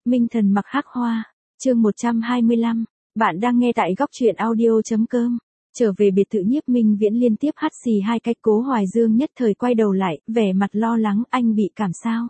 Minh thần mặc hắc hoa. Chương 125. Bạn đang nghe tại góc truyện audio.com. Trở về biệt thự Nhiếp Minh Viễn liên tiếp hắt xì hai cái, Cố Hoài Dương nhất thời quay đầu lại, vẻ mặt lo lắng, anh bị cảm sao?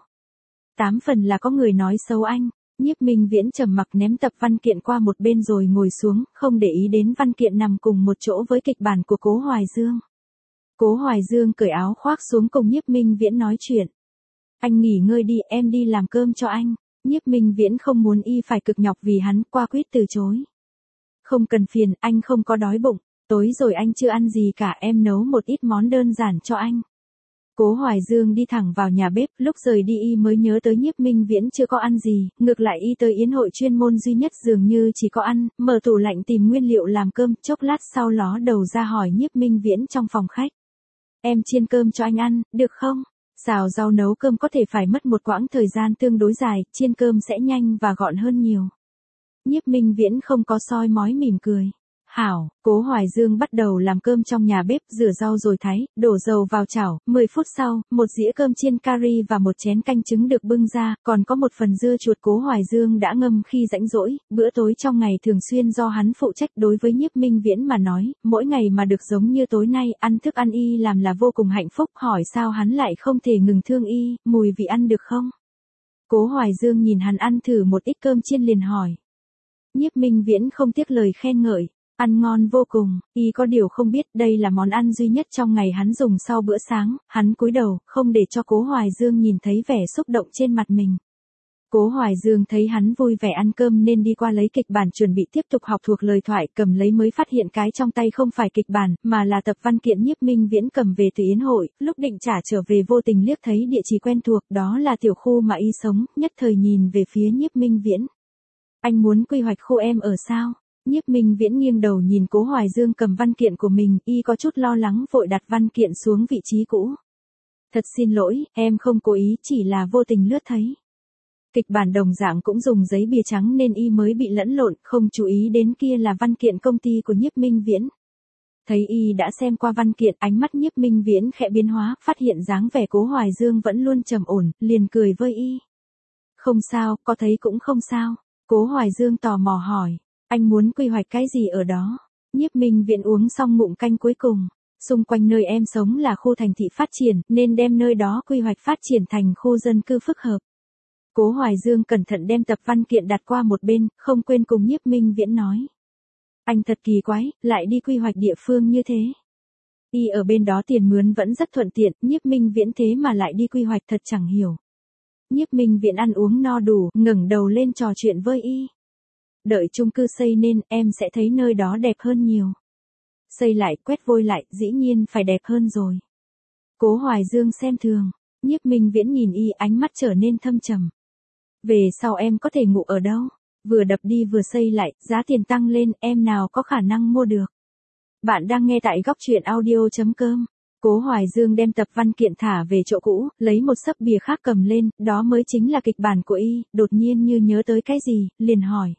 8 phần là có người nói xấu anh. Nhiếp Minh Viễn trầm mặc ném tập văn kiện qua một bên rồi ngồi xuống, không để ý đến văn kiện nằm cùng một chỗ với kịch bản của Cố Hoài Dương. Cố Hoài Dương cởi áo khoác xuống cùng Nhiếp Minh Viễn nói chuyện. Anh nghỉ ngơi đi, em đi làm cơm cho anh. Nhiếp Minh Viễn không muốn y phải cực nhọc vì hắn, qua quyết từ chối. Không cần phiền, anh không có đói bụng. Tối rồi anh chưa ăn gì cả, em nấu một ít món đơn giản cho anh. Cố Hoài Dương đi thẳng vào nhà bếp, lúc rời đi y mới nhớ tới Nhiếp Minh Viễn chưa có ăn gì, ngược lại y tới yến hội chuyên môn duy nhất dường như chỉ có ăn, mở tủ lạnh tìm nguyên liệu làm cơm, chốc lát sau ló đầu ra hỏi Nhiếp Minh Viễn trong phòng khách. Em chiên cơm cho anh ăn, được không? Xào rau nấu cơm có thể phải mất một quãng thời gian tương đối dài, chiên cơm sẽ nhanh và gọn hơn nhiều. Nhiếp Minh Viễn không có soi mói mỉm cười. Hảo, Cố Hoài Dương bắt đầu làm cơm trong nhà bếp, rửa rau rồi thái, đổ dầu vào chảo, 10 phút sau, một dĩa cơm chiên cari và một chén canh trứng được bưng ra, còn có một phần dưa chuột Cố Hoài Dương đã ngâm khi rãnh rỗi, bữa tối trong ngày thường xuyên do hắn phụ trách. Đối với Nhiếp Minh Viễn mà nói, mỗi ngày mà được giống như tối nay, ăn thức ăn y làm là vô cùng hạnh phúc, hỏi sao hắn lại không thể ngừng thương y, mùi vị ăn được không? Cố Hoài Dương nhìn hắn ăn thử một ít cơm chiên liền hỏi. Nhiếp Minh Viễn không tiếc lời khen ngợi. Ăn ngon vô cùng, y có điều không biết đây là món ăn duy nhất trong ngày hắn dùng sau bữa sáng, hắn cúi đầu, không để cho Cố Hoài Dương nhìn thấy vẻ xúc động trên mặt mình. Cố Hoài Dương thấy hắn vui vẻ ăn cơm nên đi qua lấy kịch bản chuẩn bị tiếp tục học thuộc lời thoại, cầm lấy mới phát hiện cái trong tay không phải kịch bản, mà là tập văn kiện Nhiếp Minh Viễn cầm về từ yến hội, lúc định trả trở về vô tình liếc thấy địa chỉ quen thuộc, đó là tiểu khu mà y sống, nhất thời nhìn về phía Nhiếp Minh Viễn. Anh muốn quy hoạch khu em ở sao? Nhiếp Minh Viễn nghiêng đầu nhìn Cố Hoài Dương cầm văn kiện của mình, y có chút lo lắng vội đặt văn kiện xuống vị trí cũ. Thật xin lỗi, em không cố ý, chỉ là vô tình lướt thấy. Kịch bản đồng dạng cũng dùng giấy bìa trắng nên y mới bị lẫn lộn, không chú ý đến kia là văn kiện công ty của Nhiếp Minh Viễn. Thấy y đã xem qua văn kiện, ánh mắt Nhiếp Minh Viễn khẽ biến hóa, phát hiện dáng vẻ Cố Hoài Dương vẫn luôn trầm ổn, liền cười với y. Không sao, có thấy cũng không sao. Cố Hoài Dương tò mò hỏi. Anh muốn quy hoạch cái gì ở đó? Nhiếp Minh Viễn uống xong ngụm canh cuối cùng. Xung quanh nơi em sống là khu thành thị phát triển, nên đem nơi đó quy hoạch phát triển thành khu dân cư phức hợp. Cố Hoài Dương cẩn thận đem tập văn kiện đặt qua một bên, không quên cùng Nhiếp Minh Viễn nói. Anh thật kỳ quái, lại đi quy hoạch địa phương như thế. Y ở bên đó tiền mướn vẫn rất thuận tiện, Nhiếp Minh Viễn thế mà lại đi quy hoạch thật chẳng hiểu. Nhiếp Minh Viễn ăn uống no đủ, ngẩng đầu lên trò chuyện với y. Đợi chung cư xây nên, em sẽ thấy nơi đó đẹp hơn nhiều. Xây lại, quét vôi lại, dĩ nhiên phải đẹp hơn rồi. Cố Hoài Dương xem thường. Nhiếp Minh Viễn nhìn y, ánh mắt trở nên thâm trầm. Về sau em có thể ngủ ở đâu? Vừa đập đi vừa xây lại, giá tiền tăng lên, em nào có khả năng mua được. Bạn đang nghe tại góc truyện audio.com. Cố Hoài Dương đem tập văn kiện thả về chỗ cũ, lấy một xấp bìa khác cầm lên, đó mới chính là kịch bản của y, đột nhiên như nhớ tới cái gì, liền hỏi.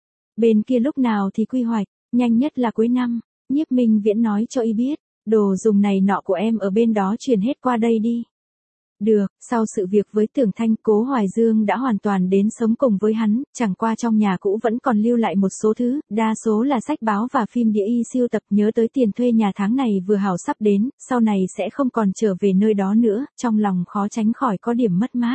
Bên kia lúc nào thì quy hoạch, nhanh nhất là cuối năm. Nhiếp Minh Viễn nói cho y biết, đồ dùng này nọ của em ở bên đó chuyển hết qua đây đi. Được, sau sự việc với Tưởng Thanh, Cố Hoài Dương đã hoàn toàn đến sống cùng với hắn, chẳng qua trong nhà cũ vẫn còn lưu lại một số thứ, đa số là sách báo và phim đĩa y siêu tập. Nhớ tới tiền thuê nhà tháng này vừa hảo sắp đến, sau này sẽ không còn trở về nơi đó nữa, trong lòng khó tránh khỏi có điểm mất mát.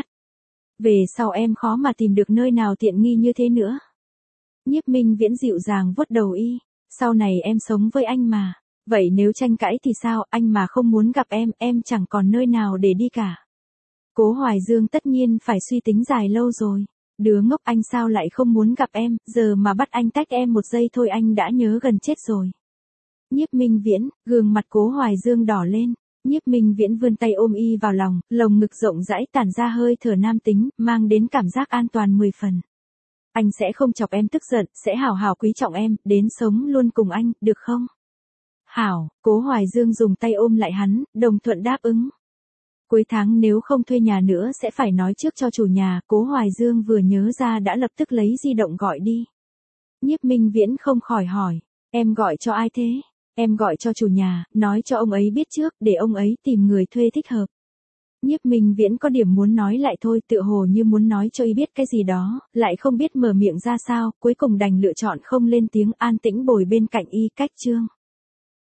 Về sau em khó mà tìm được nơi nào tiện nghi như thế nữa. Nhiếp Minh Viễn dịu dàng vuốt đầu y, sau này em sống với anh mà, vậy nếu tranh cãi thì sao, anh mà không muốn gặp em chẳng còn nơi nào để đi cả. Cố Hoài Dương tất nhiên phải suy tính dài lâu rồi, đứa ngốc anh sao lại không muốn gặp em, giờ mà bắt anh tách em một giây thôi anh đã nhớ gần chết rồi. Nhiếp Minh Viễn, gương mặt Cố Hoài Dương đỏ lên, Nhiếp Minh Viễn vươn tay ôm y vào lòng, lồng ngực rộng rãi tản ra hơi thở nam tính, mang đến cảm giác an toàn 10 phần. Anh sẽ không chọc em tức giận, sẽ hảo hảo quý trọng em, đến sống luôn cùng anh, được không? Hảo, Cố Hoài Dương dùng tay ôm lại hắn, đồng thuận đáp ứng. Cuối tháng nếu không thuê nhà nữa sẽ phải nói trước cho chủ nhà, Cố Hoài Dương vừa nhớ ra đã lập tức lấy di động gọi đi. Nhiếp Minh Viễn không khỏi hỏi, em gọi cho ai thế? Em gọi cho chủ nhà, nói cho ông ấy biết trước, để ông ấy tìm người thuê thích hợp. Nhiếp Minh Viễn có điểm muốn nói lại thôi, tựa hồ như muốn nói cho y biết cái gì đó, lại không biết mở miệng ra sao, cuối cùng đành lựa chọn không lên tiếng, an tĩnh bồi bên cạnh y. Cách chương